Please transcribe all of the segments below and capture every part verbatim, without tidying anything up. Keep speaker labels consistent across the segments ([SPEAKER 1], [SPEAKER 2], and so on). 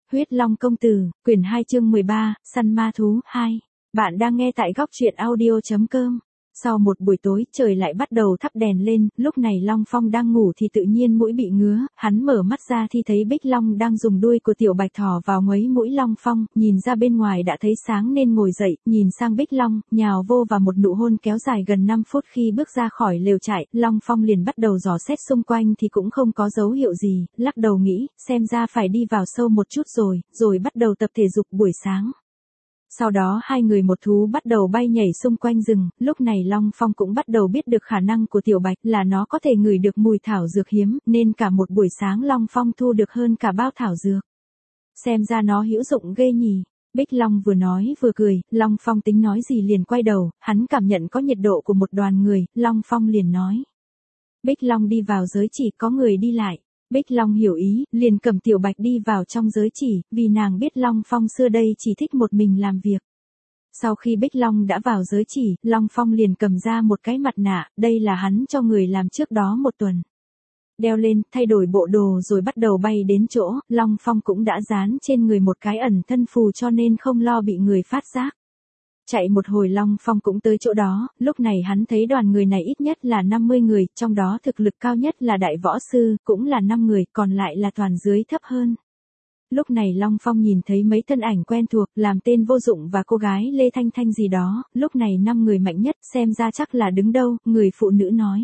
[SPEAKER 1] Huyết Long Công Tử, quyển hai chương mười ba, Săn Ma Thú, hai. Bạn đang nghe tại góc truyện audio chấm com. Sau một buổi tối, trời lại bắt đầu thắp đèn lên, lúc này Long Phong đang ngủ thì tự nhiên mũi bị ngứa, hắn mở mắt ra thì thấy Bích Long đang dùng đuôi của tiểu bạch thỏ vào nguấy mũi Long Phong, nhìn ra bên ngoài đã thấy sáng nên ngồi dậy, nhìn sang Bích Long, nhào vô và một nụ hôn kéo dài gần năm phút. Khi bước ra khỏi lều trại, Long Phong liền bắt đầu dò xét xung quanh thì cũng không có dấu hiệu gì, lắc đầu nghĩ, xem ra phải đi vào sâu một chút rồi, rồi bắt đầu tập thể dục buổi sáng. Sau đó hai người một thú bắt đầu bay nhảy xung quanh rừng, lúc này Long Phong cũng bắt đầu biết được khả năng của tiểu bạch là nó có thể ngửi được mùi thảo dược hiếm, nên cả một buổi sáng Long Phong thu được hơn cả bao thảo dược. Xem ra nó hữu dụng ghê nhỉ. Bích Long vừa nói vừa cười, Long Phong tính nói gì liền quay đầu, hắn cảm nhận có nhiệt độ của một đoàn người, Long Phong liền nói. Bích Long đi vào giới chỉ có người đi lại. Bích Long hiểu ý, liền cầm tiểu bạch đi vào trong giới chỉ, vì nàng biết Long Phong xưa đây chỉ thích một mình làm việc. Sau khi Bích Long đã vào giới chỉ, Long Phong liền cầm ra một cái mặt nạ, đây là hắn cho người làm trước đó một tuần. Đeo lên, thay đổi bộ đồ rồi bắt đầu bay đến chỗ, Long Phong cũng đã dán trên người một cái ẩn thân phù cho nên không lo bị người phát giác. Chạy một hồi Long Phong cũng tới chỗ đó, lúc này hắn thấy đoàn người này ít nhất là năm mươi người, trong đó thực lực cao nhất là đại võ sư, cũng là năm người, còn lại là toàn dưới thấp hơn. Lúc này Long Phong nhìn thấy mấy thân ảnh quen thuộc, làm tên Vô Dụng và cô gái Lê Thanh Thanh gì đó, lúc này năm người mạnh nhất, xem ra chắc là đứng đâu, người phụ nữ nói.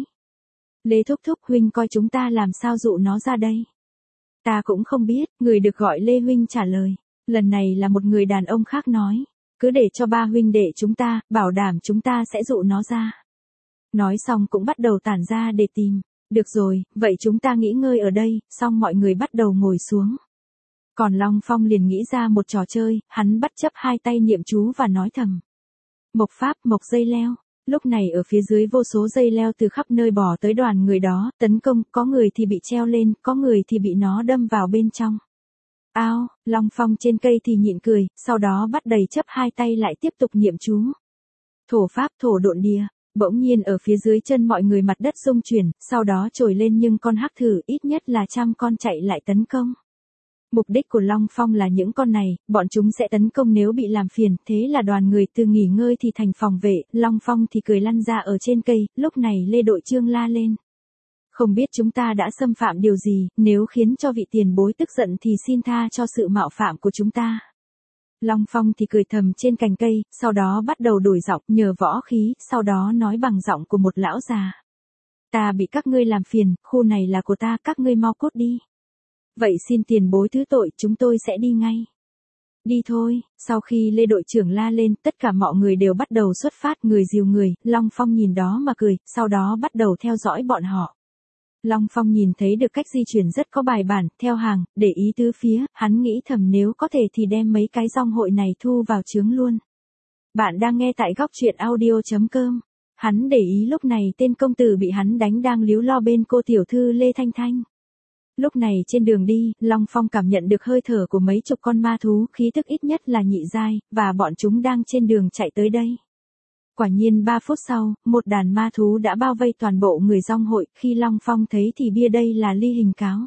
[SPEAKER 1] Lê Thúc Thúc huynh coi chúng ta làm sao dụ nó ra đây. Ta cũng không biết, người được gọi Lê huynh trả lời, lần này là một người đàn ông khác nói. Cứ để cho ba huynh đệ chúng ta, bảo đảm chúng ta sẽ dụ nó ra. Nói xong cũng bắt đầu tản ra để tìm. Được rồi, vậy chúng ta nghỉ ngơi ở đây, xong mọi người bắt đầu ngồi xuống. Còn Long Phong liền nghĩ ra một trò chơi, hắn bắt chấp hai tay niệm chú và nói thầm. Mộc pháp, mộc dây leo. Lúc này ở phía dưới vô số dây leo từ khắp nơi bò tới đoàn người đó, tấn công, có người thì bị treo lên, có người thì bị nó đâm vào bên trong. Ao, Long Phong trên cây thì nhịn cười, sau đó bắt đầy chấp hai tay lại tiếp tục niệm chú. Thổ pháp thổ độn địa, bỗng nhiên ở phía dưới chân mọi người mặt đất rung chuyển, sau đó trồi lên nhưng con hắc thử ít nhất là trăm con chạy lại tấn công. Mục đích của Long Phong là những con này, bọn chúng sẽ tấn công nếu bị làm phiền, thế là đoàn người từ nghỉ ngơi thì thành phòng vệ, Long Phong thì cười lăn ra ở trên cây, lúc này Lê đội trưởng la lên. Không biết chúng ta đã xâm phạm điều gì, nếu khiến cho vị tiền bối tức giận thì xin tha cho sự mạo phạm của chúng ta. Long Phong thì cười thầm trên cành cây, sau đó bắt đầu đổi giọng nhờ võ khí, sau đó nói bằng giọng của một lão già. Ta bị các ngươi làm phiền, khu này là của ta, các ngươi mau cút đi. Vậy xin tiền bối thứ tội, chúng tôi sẽ đi ngay. Đi thôi, sau khi Lê đội trưởng la lên, tất cả mọi người đều bắt đầu xuất phát, người dìu người, Long Phong nhìn đó mà cười, sau đó bắt đầu theo dõi bọn họ. Long Phong nhìn thấy được cách di chuyển rất có bài bản, theo hàng, để ý tứ phía, hắn nghĩ thầm nếu có thể thì đem mấy cái dòng hội này thu vào chướng luôn. Bạn đang nghe tại góc truyện audio chấm com. Hắn để ý lúc này tên công tử bị hắn đánh đang líu lo bên cô tiểu thư Lê Thanh Thanh. Lúc này trên đường đi, Long Phong cảm nhận được hơi thở của mấy chục con ma thú, khí tức ít nhất là nhị giai, và bọn chúng đang trên đường chạy tới đây. Quả nhiên ba phút sau, một đàn ma thú đã bao vây toàn bộ người dòng hội, khi Long Phong thấy thì bia đây là Ly Hình Cáo.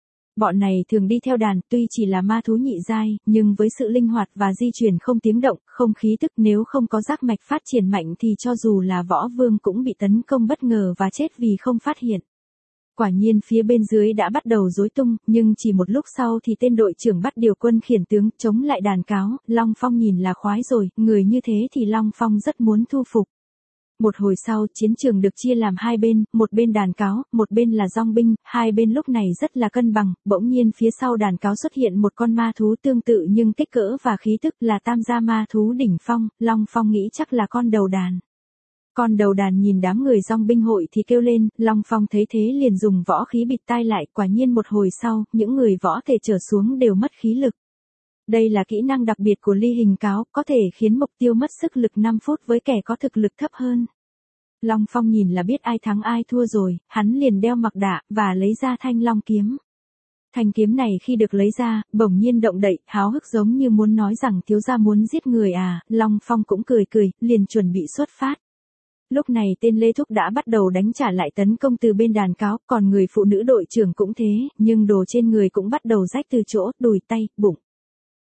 [SPEAKER 1] Bọn này thường đi theo đàn, tuy chỉ là ma thú nhị giai, nhưng với sự linh hoạt và di chuyển không tiếng động, không khí tức, nếu không có giác mạch phát triển mạnh thì cho dù là võ vương cũng bị tấn công bất ngờ và chết vì không phát hiện. Quả nhiên phía bên dưới đã bắt đầu rối tung, nhưng chỉ một lúc sau thì tên đội trưởng bắt điều quân khiển tướng chống lại đàn cáo, Long Phong nhìn là khoái rồi, người như thế thì Long Phong rất muốn thu phục. Một hồi sau, chiến trường được chia làm hai bên, một bên đàn cáo, một bên là dòng binh, hai bên lúc này rất là cân bằng, bỗng nhiên phía sau đàn cáo xuất hiện một con ma thú tương tự nhưng kích cỡ và khí tức là tam gia ma thú đỉnh phong, Long Phong nghĩ chắc là con đầu đàn. Con đầu đàn nhìn đám người dòng binh hội thì kêu lên, Long Phong thấy thế liền dùng võ khí bịt tai lại, quả nhiên một hồi sau, những người võ thể trở xuống đều mất khí lực. Đây là kỹ năng đặc biệt của Ly Hình Cáo, có thể khiến mục tiêu mất sức lực năm phút với kẻ có thực lực thấp hơn. Long Phong nhìn là biết ai thắng ai thua rồi, hắn liền đeo mặc đạ, và lấy ra thanh long kiếm. Thanh kiếm này khi được lấy ra, bỗng nhiên động đậy, háo hức giống như muốn nói rằng thiếu gia muốn giết người à, Long Phong cũng cười cười, liền chuẩn bị xuất phát. Lúc này tên Lê Thúc đã bắt đầu đánh trả lại tấn công từ bên đàn cáo, còn người phụ nữ đội trưởng cũng thế, nhưng đồ trên người cũng bắt đầu rách từ chỗ, đùi tay, bụng.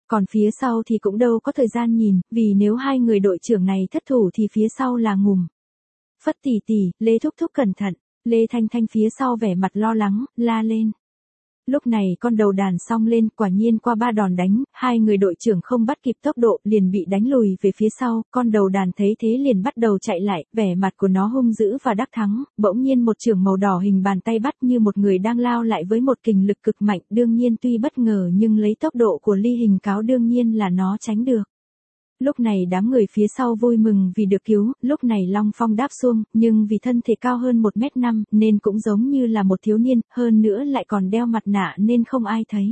[SPEAKER 1] Còn phía sau thì cũng đâu có thời gian nhìn, vì nếu hai người đội trưởng này thất thủ thì phía sau là ngùm. Phất tỷ tỷ, Lê thúc thúc cẩn thận, Lê Thanh Thanh phía sau vẻ mặt lo lắng, la lên. Lúc này con đầu đàn xông lên, quả nhiên qua ba đòn đánh, hai người đội trưởng không bắt kịp tốc độ, liền bị đánh lùi về phía sau, con đầu đàn thấy thế liền bắt đầu chạy lại, vẻ mặt của nó hung dữ và đắc thắng, bỗng nhiên một chưởng màu đỏ hình bàn tay bắt như một người đang lao lại với một kình lực cực mạnh, đương nhiên tuy bất ngờ nhưng lấy tốc độ của Ly Hình Cáo đương nhiên là nó tránh được. Lúc này đám người phía sau vui mừng vì được cứu, lúc này Long Phong đáp xuông, nhưng vì thân thể cao hơn một mét năm, nên cũng giống như là một thiếu niên, hơn nữa lại còn đeo mặt nạ nên không ai thấy.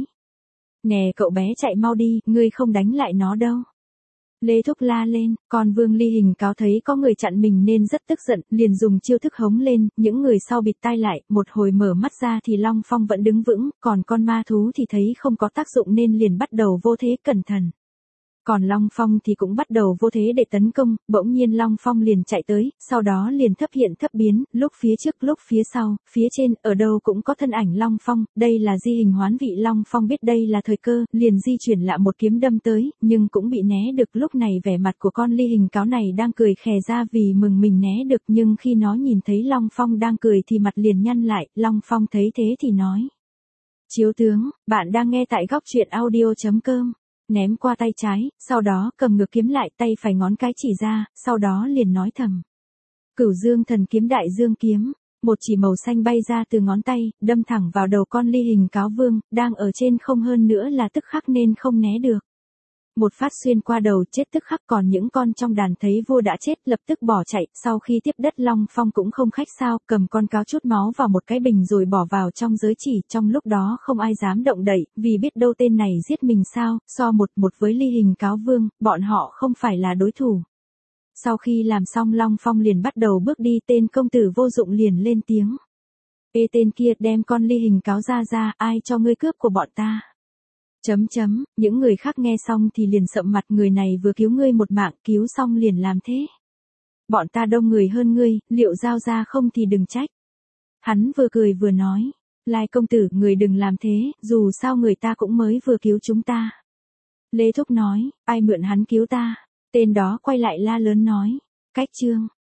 [SPEAKER 1] Nè cậu bé chạy mau đi, ngươi không đánh lại nó đâu. Lê Thúc la lên, còn Vương Ly Hình Cáo thấy có người chặn mình nên rất tức giận, liền dùng chiêu thức hống lên, những người sau bịt tai lại, một hồi mở mắt ra thì Long Phong vẫn đứng vững, còn con ma thú thì thấy không có tác dụng nên liền bắt đầu vô thế cẩn thận. Còn Long Phong thì cũng bắt đầu vô thế để tấn công, bỗng nhiên Long Phong liền chạy tới, sau đó liền thấp hiện thấp biến, lúc phía trước lúc phía sau, phía trên, ở đâu cũng có thân ảnh Long Phong, đây là di hình hoán vị. Long Phong biết đây là thời cơ, liền di chuyển lại một kiếm đâm tới, nhưng cũng bị né được. Lúc này vẻ mặt của con Ly Hình Cáo này đang cười khè ra vì mừng mình né được, nhưng khi nó nhìn thấy Long Phong đang cười thì mặt liền nhăn lại. Long Phong thấy thế thì nói: Chiếu tướng, bạn đang nghe tại góc truyện audio chấm com. Ném qua tay trái, sau đó cầm ngược kiếm lại, tay phải ngón cái chỉ ra, sau đó liền nói thầm: Cửu Dương Thần Kiếm. Đại dương kiếm, một chỉ màu xanh bay ra từ ngón tay, đâm thẳng vào đầu con Ly Hình Cáo Vương, đang ở trên không, hơn nữa là tức khắc nên không né được. Một phát xuyên qua đầu, chết tức khắc. Còn những con trong đàn thấy vua đã chết lập tức bỏ chạy, sau khi tiếp đất Long Phong cũng không khách sao, cầm con cáo chút máu vào một cái bình rồi bỏ vào trong giới chỉ. Trong lúc đó không ai dám động đậy, vì biết đâu tên này giết mình sao, so một một với Ly Hình Cáo Vương, bọn họ không phải là đối thủ. Sau khi làm xong Long Phong liền bắt đầu bước đi, tên công tử vô dụng liền lên tiếng: Ê tên kia, đem con Ly Hình Cáo ra ra, ai cho ngươi cướp của bọn ta? Chấm chấm, những người khác nghe xong thì liền sậm mặt, người này vừa cứu ngươi một mạng, cứu xong liền làm thế. Bọn ta đông người hơn ngươi, liệu giao ra không thì đừng trách. Hắn vừa cười vừa nói: Lai công tử, người đừng làm thế, dù sao người ta cũng mới vừa cứu chúng ta. Lê Thúc nói: Ai mượn hắn cứu ta? Tên đó quay lại la lớn nói: Cách trương.